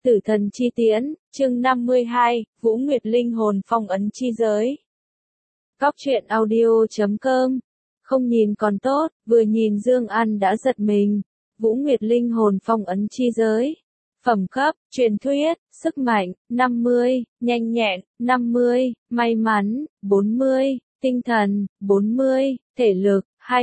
Tử thần chi tiễn, chương 52, Vũ Nguyệt linh hồn phong ấn chi giới. Cóc truyện audio.com. Không nhìn còn tốt, vừa nhìn Dương An đã giật mình. Vũ Nguyệt linh hồn phong ấn chi giới. Phẩm cấp, truyền thuyết, sức mạnh, 50, nhanh nhẹn, 50, may mắn, 40, tinh thần, 40, thể lực,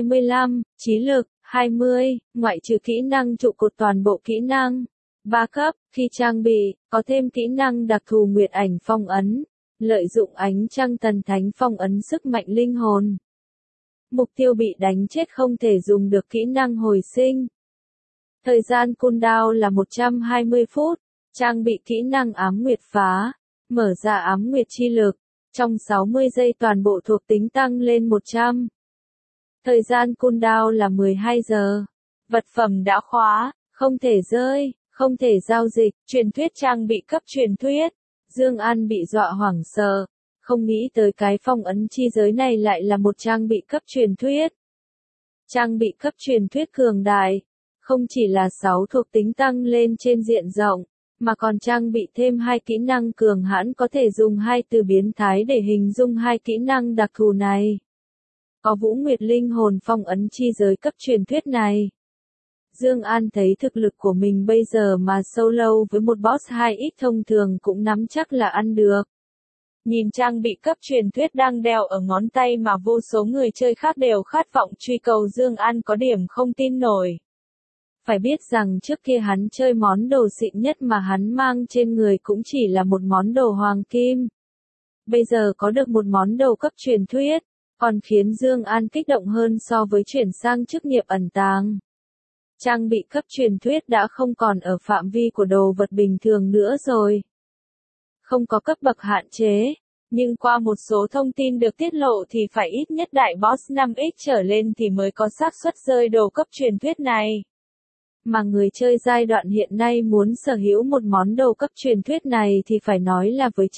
25, trí lực, 20, ngoại trừ kỹ năng trụ cột toàn bộ kỹ năng. 3 cấp, khi trang bị, có thêm kỹ năng đặc thù Nguyệt ảnh phong ấn, lợi dụng ánh trăng thần thánh phong ấn sức mạnh linh hồn. Mục tiêu bị đánh chết không thể dùng được kỹ năng hồi sinh. Thời gian cooldown là 120 phút, trang bị kỹ năng ám nguyệt phá, mở ra ám nguyệt chi lực, trong 60 giây toàn bộ thuộc tính tăng lên 100. Thời gian cooldown là 12 giờ. Vật phẩm đã khóa, không thể rơi, không thể giao dịch, truyền thuyết trang bị cấp truyền thuyết. Dương An bị dọa hoảng sợ, không nghĩ tới cái phong ấn chi giới này lại là một trang bị cấp truyền thuyết. Trang bị cấp truyền thuyết cường đại, không chỉ là 6 thuộc tính tăng lên trên diện rộng, mà còn trang bị thêm 2 kỹ năng cường hãn, có thể dùng 2 từ biến thái để hình dung 2 kỹ năng đặc thù này. Có Vũ Nguyệt linh hồn phong ấn chi giới cấp truyền thuyết này, Dương An thấy thực lực của mình bây giờ mà solo với một boss 2x thông thường cũng nắm chắc là ăn được. Nhìn trang bị cấp truyền thuyết đang đeo ở ngón tay mà vô số người chơi khác đều khát vọng truy cầu, Dương An có điểm không tin nổi. Phải biết rằng trước kia hắn chơi món đồ xịn nhất mà hắn mang trên người cũng chỉ là một món đồ hoàng kim. Bây giờ có được một món đồ cấp truyền thuyết, còn khiến Dương An kích động hơn so với chuyển sang chức nghiệp ẩn tàng. Trang bị cấp truyền thuyết đã không còn ở phạm vi của đồ vật bình thường nữa rồi. Không có cấp bậc hạn chế, nhưng qua một số thông tin được tiết lộ thì phải ít nhất đại boss 5x trở lên thì mới có xác suất rơi đồ cấp truyền thuyết này. Mà người chơi giai đoạn hiện nay muốn sở hữu một món đồ cấp truyền thuyết này thì phải nói là với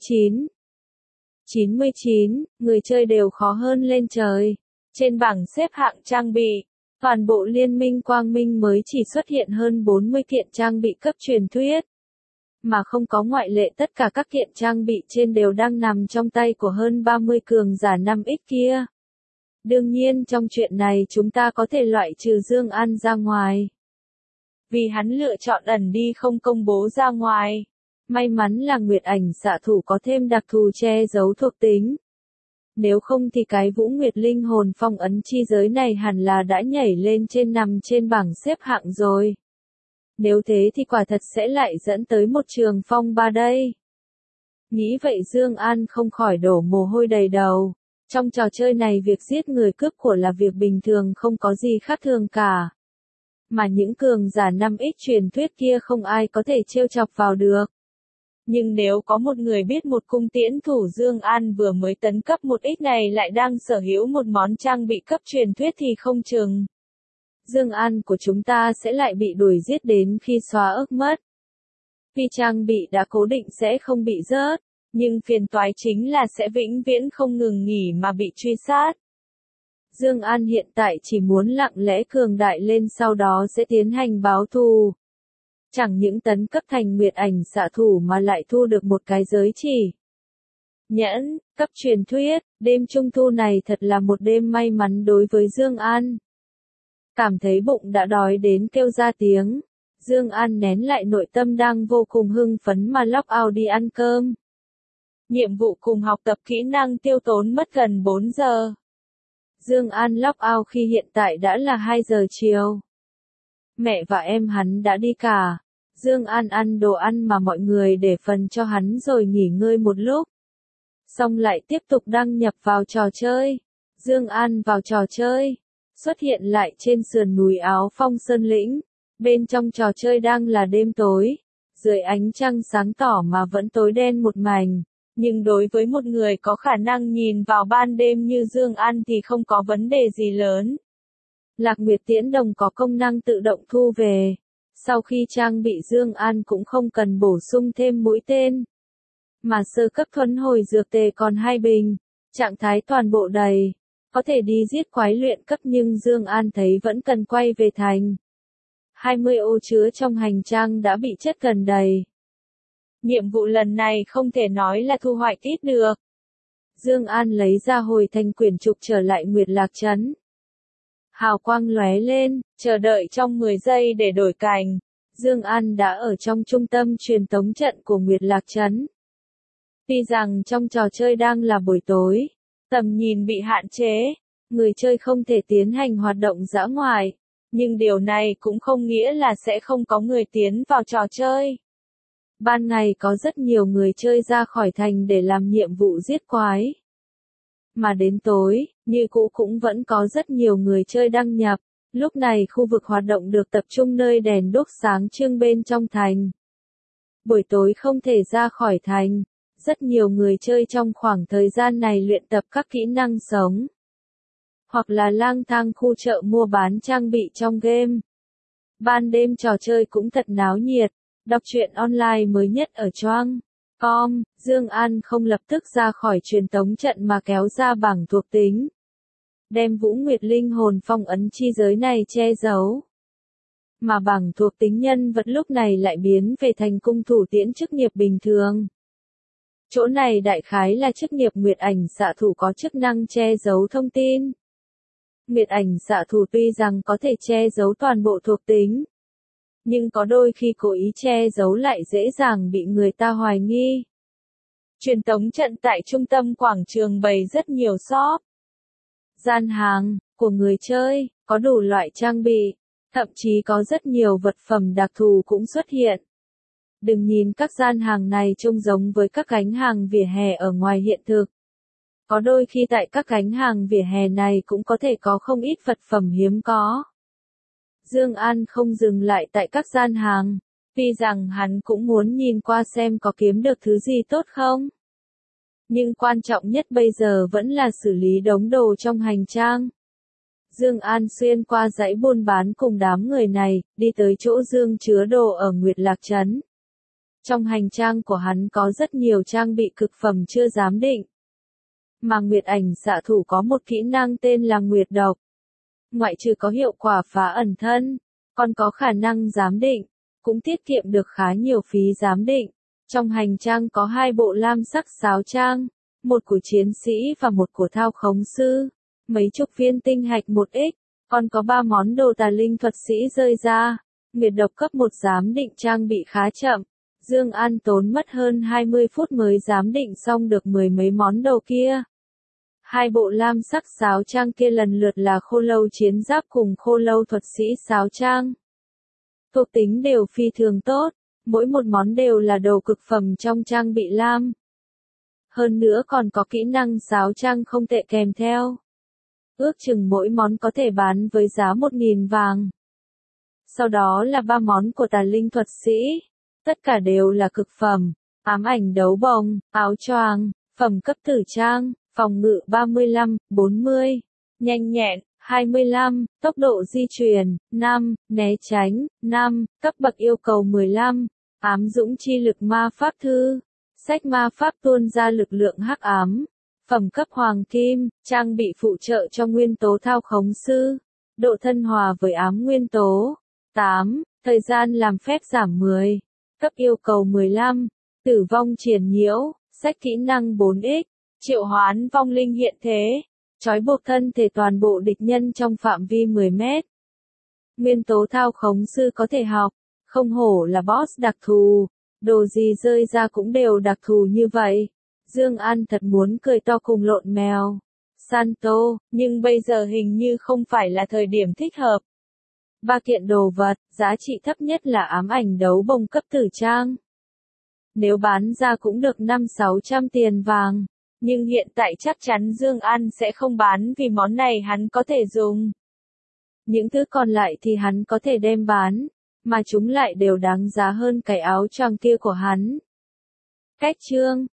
99, người chơi đều khó hơn lên trời. Trên bảng xếp hạng trang bị, toàn bộ liên minh Quang Minh mới chỉ xuất hiện hơn 40 kiện trang bị cấp truyền thuyết. Mà không có ngoại lệ, tất cả các kiện trang bị trên đều đang nằm trong tay của hơn 30 cường giả 5x kia. Đương nhiên trong chuyện này chúng ta có thể loại trừ Dương An ra ngoài, vì hắn lựa chọn ẩn đi không công bố ra ngoài. May mắn là Nguyệt ảnh xạ thủ có thêm đặc thù che giấu thuộc tính. Nếu không thì cái Vũ Nguyệt linh hồn phong ấn chi giới này hẳn là đã nhảy lên trên, nằm trên bảng xếp hạng rồi. Nếu thế thì quả thật sẽ lại dẫn tới một trường phong ba đây. Nghĩ vậy Dương An không khỏi đổ mồ hôi đầy đầu. Trong trò chơi này việc giết người cướp của là việc bình thường, không có gì khác thường cả. Mà những cường giả 5x truyền thuyết kia không ai có thể trêu chọc vào được. Nhưng nếu có một người biết một cung tiễn thủ Dương An vừa mới tấn cấp 1x này lại đang sở hữu một món trang bị cấp truyền thuyết thì không chừng Dương An của chúng ta sẽ lại bị đuổi giết đến khi xóa ức mất. Vì trang bị đã cố định sẽ không bị rớt, nhưng phiền toái chính là sẽ vĩnh viễn không ngừng nghỉ mà bị truy sát. Dương An hiện tại chỉ muốn lặng lẽ cường đại lên, sau đó sẽ tiến hành báo thù. Chẳng những tấn cấp thành Nguyệt ảnh xạ thủ mà lại thu được một cái giới chỉ nhẫn cấp truyền thuyết. Đêm trung thu này thật là một đêm may mắn đối với Dương An. Cảm thấy bụng đã đói đến kêu ra tiếng, Dương An nén lại nội tâm đang vô cùng hưng phấn mà log out đi ăn cơm. Nhiệm vụ cùng học tập kỹ năng tiêu tốn mất gần 4 giờ. Dương An log out khi hiện tại đã là 2 giờ chiều. Mẹ và em hắn đã đi cả. Dương An ăn đồ ăn mà mọi người để phần cho hắn rồi nghỉ ngơi một lúc. Xong lại tiếp tục đăng nhập vào trò chơi. Dương An vào trò chơi, xuất hiện lại trên sườn núi Áo Phong Sơn Lĩnh. Bên trong trò chơi đang là đêm tối, dưới ánh trăng sáng tỏ mà vẫn tối đen một mảnh. Nhưng đối với một người có khả năng nhìn vào ban đêm như Dương An thì không có vấn đề gì lớn. Lạc Nguyệt Tiễn Đồng có công năng tự động thu về. Sau khi trang bị Dương An cũng không cần bổ sung thêm mũi tên. Mà sơ cấp thuần hồi dược tề còn 2 bình, trạng thái toàn bộ đầy. Có thể đi giết quái luyện cấp, nhưng Dương An thấy vẫn cần quay về thành. 20 ô chứa trong hành trang đã bị chất gần đầy. Nhiệm vụ lần này không thể nói là thu hoạch ít được. Dương An lấy ra hồi thành quyển trục trở lại Nguyệt Lạc Trấn. Hào quang lóe lên, chờ đợi trong 10 giây để đổi cảnh. Dương An đã ở trong trung tâm truyền tống trận của Nguyệt Lạc Trấn. Tuy rằng trong trò chơi đang là buổi tối, tầm nhìn bị hạn chế, người chơi không thể tiến hành hoạt động dã ngoại, nhưng điều này cũng không nghĩa là sẽ không có người tiến vào trò chơi. Ban ngày có rất nhiều người chơi ra khỏi thành để làm nhiệm vụ giết quái. Mà đến tối, như cũ cũng vẫn có rất nhiều người chơi đăng nhập. Lúc này khu vực hoạt động được tập trung nơi đèn đuốc sáng trưng bên trong thành. Buổi tối không thể ra khỏi thành. Rất nhiều người chơi trong khoảng thời gian này luyện tập các kỹ năng sống. Hoặc là lang thang khu chợ mua bán trang bị trong game. Ban đêm trò chơi cũng thật náo nhiệt. Đọc truyện online mới nhất ở Choang.com, Dương An không lập tức ra khỏi truyền tống trận mà kéo ra bảng thuộc tính. Đem Vũ Nguyệt linh hồn phong ấn chi giới này che giấu. Mà bảng thuộc tính nhân vật lúc này lại biến về thành cung thủ tiễn chức nghiệp bình thường. Chỗ này đại khái là chức nghiệp Nguyệt ảnh xạ thủ có chức năng che giấu thông tin. Nguyệt ảnh xạ thủ tuy rằng có thể che giấu toàn bộ thuộc tính, nhưng có đôi khi cố ý che giấu lại dễ dàng bị người ta hoài nghi. Truyền tống trận tại trung tâm quảng trường bày rất nhiều shop, gian hàng của người chơi, có đủ loại trang bị, thậm chí có rất nhiều vật phẩm đặc thù cũng xuất hiện. Đừng nhìn các gian hàng này trông giống với các gánh hàng vỉa hè ở ngoài hiện thực. Có đôi khi tại các gánh hàng vỉa hè này cũng có thể có không ít vật phẩm hiếm có. Dương An không dừng lại tại các gian hàng, tuy rằng hắn cũng muốn nhìn qua xem có kiếm được thứ gì tốt không. Nhưng quan trọng nhất bây giờ vẫn là xử lý đống đồ trong hành trang. Dương An xuyên qua dãy buôn bán cùng đám người này, đi tới chỗ dương chứa đồ ở Nguyệt Lạc Trấn. Trong hành trang của hắn có rất nhiều trang bị cực phẩm chưa giám định. Mà Nguyệt ảnh xạ thủ có một kỹ năng tên là Nguyệt độc. Ngoại trừ có hiệu quả phá ẩn thân, còn có khả năng giám định, cũng tiết kiệm được khá nhiều phí giám định. Trong hành trang có 2 bộ lam sắc sáo trang, một của chiến sĩ và một của thao khống sư, mấy chục viên tinh hạch 1x, còn có 3 món đồ tà linh thuật sĩ rơi ra. Nguyệt độc cấp 1 giám định trang bị khá chậm. Dương An tốn mất hơn 20 phút mới giám định xong được 10 mấy món đồ kia. 2 bộ lam sắc sáo trang kia lần lượt là khô lâu chiến giáp cùng khô lâu thuật sĩ sáo trang. Thuộc tính đều phi thường tốt, mỗi một món đều là đồ cực phẩm trong trang bị lam. Hơn nữa còn có kỹ năng sáo trang không tệ kèm theo. Ước chừng mỗi món có thể bán với giá 1.000 vàng. Sau đó là 3 món của tà linh thuật sĩ. Tất cả đều là cực phẩm, ám ảnh đấu bồng, áo choàng, phẩm cấp tử trang, phòng ngự 35, 40, nhanh nhẹn, 25, tốc độ di chuyển, 5, né tránh, 5, cấp bậc yêu cầu 15, ám dũng chi lực ma pháp thư, sách ma pháp tuôn ra lực lượng hắc ám, phẩm cấp hoàng kim, trang bị phụ trợ cho nguyên tố thao khống sư, độ thân hòa với ám nguyên tố, 8, thời gian làm phép giảm 10. Cấp yêu cầu 15, tử vong triền nhiễu, sách kỹ năng 4x, triệu hoán vong linh hiện thế, trói buộc thân thể toàn bộ địch nhân trong phạm vi 10 mét. Nguyên tố thao khống sư có thể học, không hổ là boss đặc thù, đồ gì rơi ra cũng đều đặc thù như vậy. Dương An thật muốn cười to cùng lộn mèo. Santo, nhưng bây giờ hình như không phải là thời điểm thích hợp. 3 kiện đồ vật, giá trị thấp nhất là ám ảnh đấu bồng cấp tử trang. Nếu bán ra cũng được 500-600 tiền vàng, nhưng hiện tại chắc chắn Dương An sẽ không bán vì món này hắn có thể dùng. Những thứ còn lại thì hắn có thể đem bán, mà chúng lại đều đáng giá hơn cái áo choàng kia của hắn. Cách chương